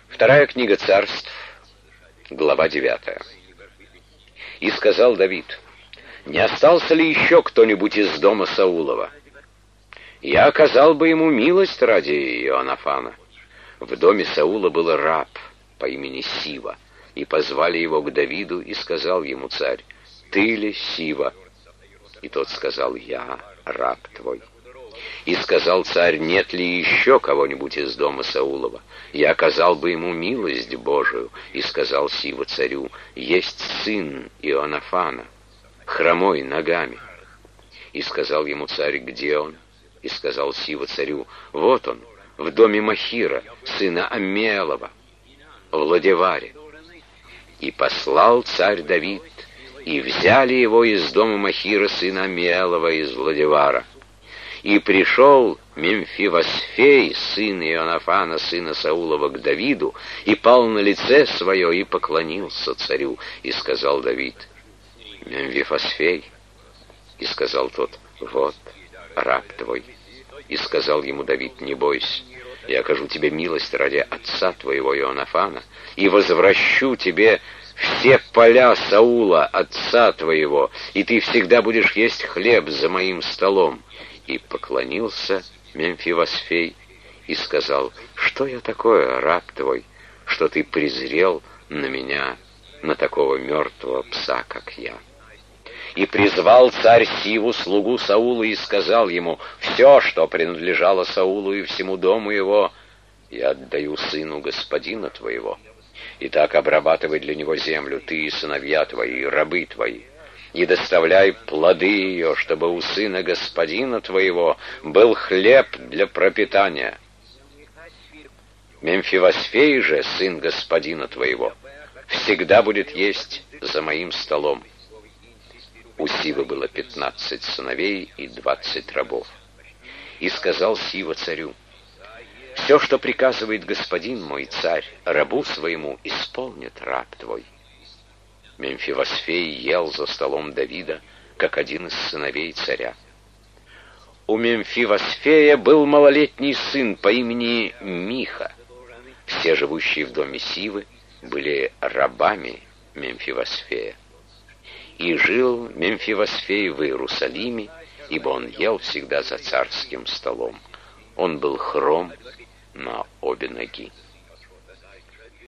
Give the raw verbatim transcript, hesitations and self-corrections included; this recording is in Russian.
Вторая книга Царств, глава девятая. «И сказал Давид: не остался ли еще кто-нибудь из дома Саулова? Я оказал бы ему милость ради Иоаннафана. В доме Саула был раб по имени Сива, и позвали его к Давиду, и сказал ему царь: ты ли Сива? И тот сказал: я, раб твой. И сказал царь: нет ли еще кого-нибудь из дома Саулова? Я оказал бы ему милость Божию. И сказал Сива царю: есть сын Иоаннафана, хромой ногами. И сказал ему царь: где он? И сказал Сива царю: вот он, в доме Махира, сына Аммиэлова, в Лодеваре. И послал царь Давид, и взяли его из дома Махира, сына Аммиэлова, из Лодевара. И пришел Мемфивосфей, сын Иоаннафана, сына Саулова, к Давиду, и пал на лице свое, и поклонился царю. И сказал Давид: Мемфивосфей. И сказал тот: вот, раб твой. И сказал ему Давид: не бойся, я окажу тебе милость ради отца твоего Иоаннафана, и возвращу тебе все поля Саула, отца твоего, и ты всегда будешь есть хлеб за моим столом. И поклонился Мемфивосфей и сказал: что я такое, раб твой, что ты презрел на меня, на такого мертвого пса, как я? И призвал царь Сиву, слугу Саула, и сказал ему: все, что принадлежало Саулу и всему дому его, я отдаю сыну господина твоего. Итак, обрабатывай для него землю, ты и сыновья твои, и рабы твои, и доставляй плоды ее, чтобы у сына господина твоего был хлеб для пропитания. Мемфивосфей же, сын господина твоего, всегда будет есть за моим столом. У Сивы было пятнадцать сыновей и двадцать рабов. И сказал Сива царю: все, что приказывает господин мой царь, рабу своему исполнит раб твой. Мемфивосфей ел за столом Давида, как один из сыновей царя. У Мемфивосфея был малолетний сын по имени Миха. Все живущие в доме Сивы были рабами Мемфивосфея. И жил Мемфивосфей в Иерусалиме, ибо он ел всегда за царским столом. Он был хром на обе ноги.